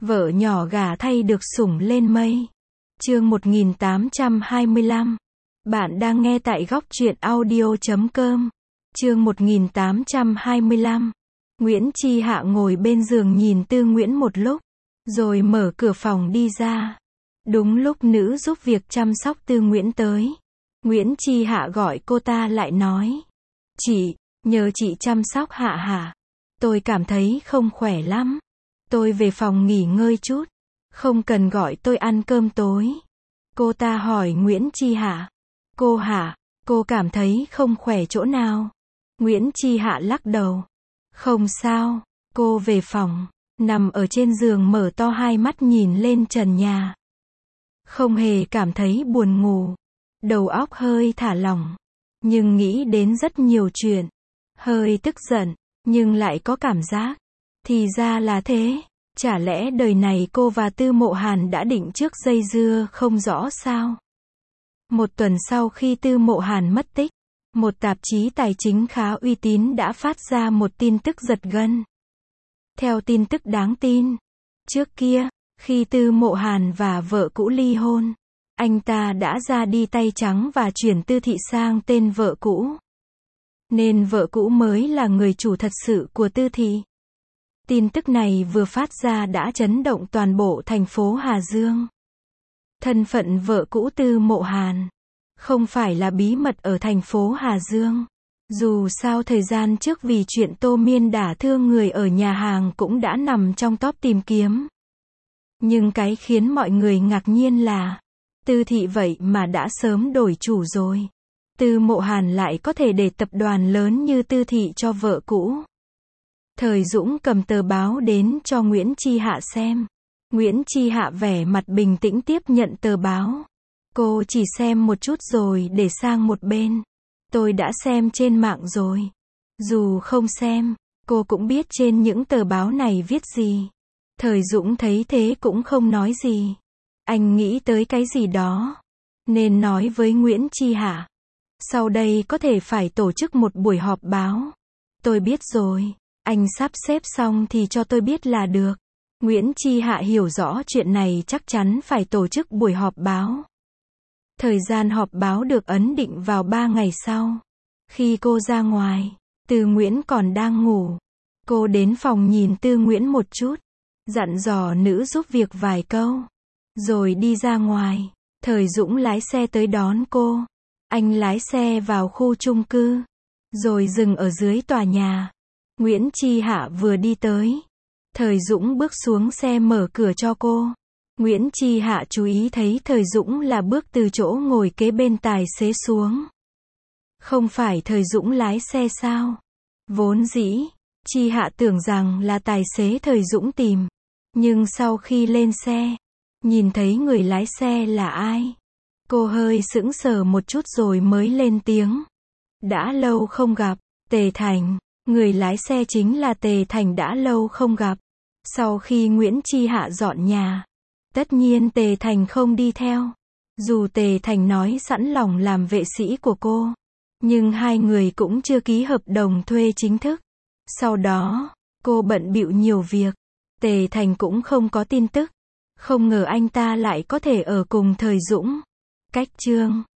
Vợ nhỏ gả thay được sủng lên mây. Chương 1825. Bạn đang nghe tại góc truyện audio.com. Chương 1825. Nguyễn Chi Hạ ngồi bên giường nhìn Tư Nguyễn một lúc, rồi mở cửa phòng đi ra. Đúng lúc nữ giúp việc chăm sóc Tư Nguyễn tới. Nguyễn Chi Hạ gọi cô ta lại nói: "Chị, nhờ chị chăm sóc Hạ hả? Tôi cảm thấy không khỏe lắm. Tôi về phòng nghỉ ngơi chút. Không cần gọi tôi ăn cơm tối." Cô ta hỏi Nguyễn Chi Hạ: "Cô hả, cô cảm thấy không khỏe chỗ nào?" Nguyễn Chi Hạ lắc đầu: "Không sao." Cô về phòng, nằm ở trên giường mở to hai mắt nhìn lên trần nhà. Không hề cảm thấy buồn ngủ. Đầu óc hơi thả lỏng, nhưng nghĩ đến rất nhiều chuyện. Hơi tức giận, nhưng lại có cảm giác. Thì ra là thế. Chả lẽ đời này cô và Tư Mộ Hàn đã định trước dây dưa không rõ sao? Một tuần sau khi Tư Mộ Hàn mất tích, một tạp chí tài chính khá uy tín đã phát ra một tin tức giật gân. Theo tin tức đáng tin, trước kia, khi Tư Mộ Hàn và vợ cũ ly hôn, anh ta đã ra đi tay trắng và chuyển Tư Thị sang tên vợ cũ. Nên vợ cũ mới là người chủ thật sự của Tư Thị. Tin tức này vừa phát ra đã chấn động toàn bộ thành phố Hà Dương. Thân phận vợ cũ Tư Mộ Hàn không phải là bí mật ở thành phố Hà Dương. Dù sao thời gian trước vì chuyện Tô Miên đả thương người ở nhà hàng cũng đã nằm trong top tìm kiếm. Nhưng cái khiến mọi người ngạc nhiên là Tư Thị vậy mà đã sớm đổi chủ rồi. Tư Mộ Hàn lại có thể để tập đoàn lớn như Tư Thị cho vợ cũ. Thời Dũng cầm tờ báo đến cho Nguyễn Chi Hạ xem. Nguyễn Chi Hạ vẻ mặt bình tĩnh tiếp nhận tờ báo. Cô chỉ xem một chút rồi để sang một bên. "Tôi đã xem trên mạng rồi." Dù không xem, cô cũng biết trên những tờ báo này viết gì. Thời Dũng thấy thế cũng không nói gì. Anh nghĩ tới cái gì đó, nên nói với Nguyễn Chi Hạ: "Sau đây có thể phải tổ chức một buổi họp báo." "Tôi biết rồi. Anh sắp xếp xong thì cho tôi biết là được." Nguyễn Chi Hạ hiểu rõ chuyện này chắc chắn phải tổ chức buổi họp báo. Thời gian họp báo được ấn định vào 3 ngày sau. Khi cô ra ngoài, Tư Nguyễn còn đang ngủ. Cô đến phòng nhìn Tư Nguyễn một chút, dặn dò nữ giúp việc vài câu, rồi đi ra ngoài. Thời Dũng lái xe tới đón cô. Anh lái xe vào khu chung cư, rồi dừng ở dưới tòa nhà. Nguyễn Chi Hạ vừa đi tới, Thời Dũng bước xuống xe mở cửa cho cô. Nguyễn Chi Hạ chú ý thấy Thời Dũng là bước từ chỗ ngồi kế bên tài xế xuống. Không phải Thời Dũng lái xe sao? Vốn dĩ, Chi Hạ tưởng rằng là tài xế Thời Dũng tìm. Nhưng sau khi lên xe, nhìn thấy người lái xe là ai, cô hơi sững sờ một chút rồi mới lên tiếng: "Đã lâu không gặp." Tề Thành. Người lái xe chính là Tề Thành đã lâu không gặp. Sau khi Nguyễn Chi Hạ dọn nhà, tất nhiên Tề Thành không đi theo. Dù Tề Thành nói sẵn lòng làm vệ sĩ của cô, nhưng hai người cũng chưa ký hợp đồng thuê chính thức. Sau đó, cô bận bịu nhiều việc. Tề Thành cũng không có tin tức. Không ngờ anh ta lại có thể ở cùng Thời Dũng. Cách chương